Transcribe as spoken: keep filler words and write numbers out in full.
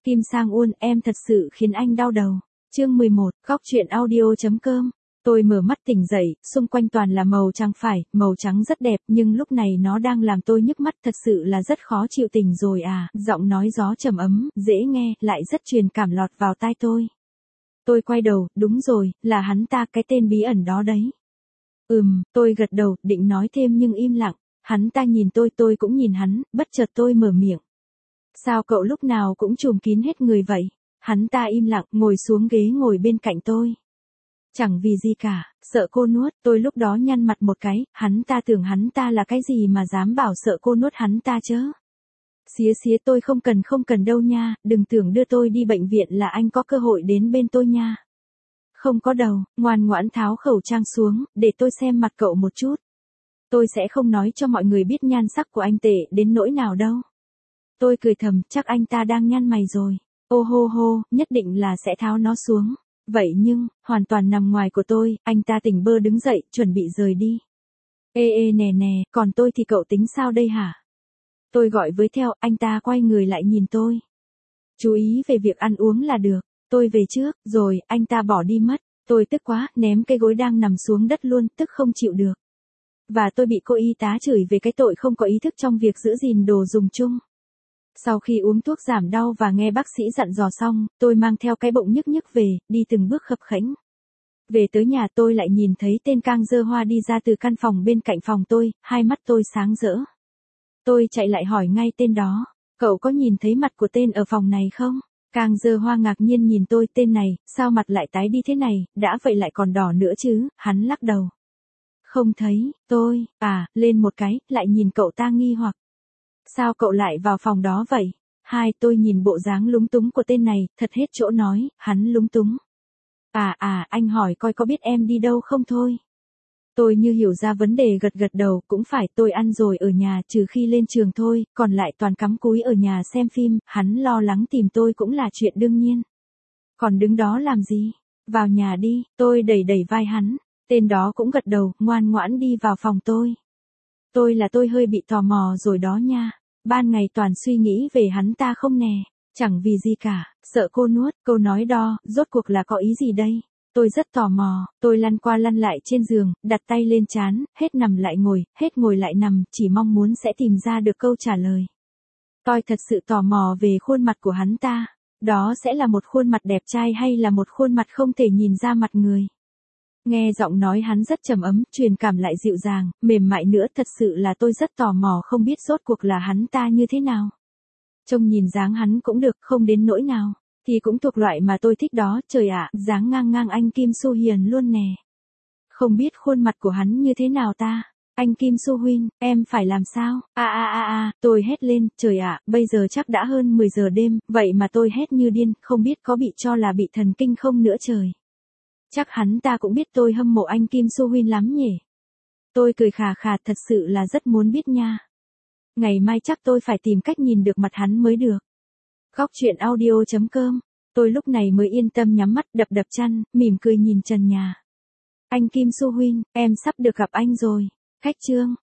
Kim Sang-un, em thật sự khiến anh đau đầu. Chương mười một, góc truyện audio.com. Tôi mở mắt tỉnh dậy, xung quanh toàn là màu trắng phải, màu trắng rất đẹp, nhưng lúc này nó đang làm tôi nhức mắt, thật sự là rất khó chịu tỉnh rồi à. Giọng nói gió trầm ấm, dễ nghe, lại rất truyền cảm lọt vào tai tôi. Tôi quay đầu, đúng rồi, là hắn ta, cái tên bí ẩn đó đấy. Ừm, tôi gật đầu, định nói thêm nhưng im lặng. Hắn ta nhìn tôi, tôi cũng nhìn hắn, bất chợt tôi mở miệng. Sao cậu lúc nào cũng trùm kín hết người vậy? Hắn ta im lặng, ngồi xuống ghế ngồi bên cạnh tôi. Chẳng vì gì cả, sợ cô nuốt, tôi lúc đó nhăn mặt một cái, hắn ta tưởng hắn ta là cái gì mà dám bảo sợ cô nuốt hắn ta chớ. Xía xía tôi không cần không cần đâu nha, đừng tưởng đưa tôi đi bệnh viện là anh có cơ hội đến bên tôi nha. Không có đâu, ngoan ngoãn tháo khẩu trang xuống, để tôi xem mặt cậu một chút. Tôi sẽ không nói cho mọi người biết nhan sắc của anh tệ đến nỗi nào đâu. Tôi cười thầm, chắc anh ta đang nhăn mày rồi. Ô hô hô, nhất định là sẽ tháo nó xuống. Vậy nhưng, hoàn toàn nằm ngoài của tôi, anh ta tỉnh bơ đứng dậy, chuẩn bị rời đi. Ê ê nè nè, còn tôi thì cậu tính sao đây hả? Tôi gọi với theo, anh ta quay người lại nhìn tôi. Chú ý về việc ăn uống là được, tôi về trước, rồi, anh ta bỏ đi mất. Tôi tức quá, ném cái gối đang nằm xuống đất luôn, tức không chịu được. Và tôi bị cô y tá chửi về cái tội không có ý thức trong việc giữ gìn đồ dùng chung. Sau khi uống thuốc giảm đau và nghe bác sĩ dặn dò xong, tôi mang theo cái bụng nhức nhức về, đi từng bước khập khẽnh. Về tới nhà tôi lại nhìn thấy tên Kang Dơ Hoa đi ra từ căn phòng bên cạnh phòng tôi, hai mắt tôi sáng rỡ. Tôi chạy lại hỏi ngay tên đó, cậu có nhìn thấy mặt của tên ở phòng này không? Kang Dơ Hoa ngạc nhiên nhìn tôi, tên này, sao mặt lại tái đi thế này, đã vậy lại còn đỏ nữa chứ, hắn lắc đầu. Không thấy, tôi, à, lên một cái, lại nhìn cậu ta nghi hoặc. Sao cậu lại vào phòng đó vậy? Hai, tôi nhìn bộ dáng lúng túng của tên này, thật hết chỗ nói, hắn lúng túng. À à, anh hỏi coi có biết em đi đâu không thôi. Tôi như hiểu ra vấn đề gật gật đầu, cũng phải, tôi ăn rồi ở nhà, trừ khi lên trường thôi, còn lại toàn cắm cúi ở nhà xem phim, hắn lo lắng tìm tôi cũng là chuyện đương nhiên. Còn đứng đó làm gì? Vào nhà đi, tôi đẩy đẩy vai hắn, tên đó cũng gật đầu, ngoan ngoãn đi vào phòng tôi. Tôi là tôi hơi bị tò mò rồi đó nha. Ban ngày toàn suy nghĩ về hắn ta không nè. Chẳng vì gì cả, sợ cô nuốt, câu nói đo, rốt cuộc là có ý gì đây? Tôi rất tò mò, tôi lăn qua lăn lại trên giường, đặt tay lên trán, hết nằm lại ngồi, hết ngồi lại nằm, chỉ mong muốn sẽ tìm ra được câu trả lời. Tôi thật sự tò mò về khuôn mặt của hắn ta. Đó sẽ là một khuôn mặt đẹp trai hay là một khuôn mặt không thể nhìn ra mặt người? Nghe giọng nói hắn rất trầm ấm, truyền cảm lại dịu dàng, mềm mại nữa, thật sự là tôi rất tò mò không biết rốt cuộc là hắn ta như thế nào. Trông nhìn dáng hắn cũng được, không đến nỗi nào, thì cũng thuộc loại mà tôi thích đó, trời ạ, dáng ngang ngang anh Kim Soo Hyun luôn nè. Không biết khuôn mặt của hắn như thế nào ta? Anh Kim Soo Hyun, em phải làm sao? A a a a, tôi hét lên, trời ạ, bây giờ chắc đã hơn mười giờ đêm, vậy mà tôi hét như điên, không biết có bị cho là bị thần kinh không nữa trời. Chắc hắn ta cũng biết tôi hâm mộ anh Kim Soo Hyun lắm nhỉ. Tôi cười khà khà, thật sự là rất muốn biết nha. Ngày mai chắc tôi phải tìm cách nhìn được mặt hắn mới được. Góc truyện audio.com. Tôi lúc này mới yên tâm nhắm mắt, đập đập chăn, mỉm cười nhìn trần nhà. Anh Kim Soo Hyun, em sắp được gặp anh rồi. Khách chương.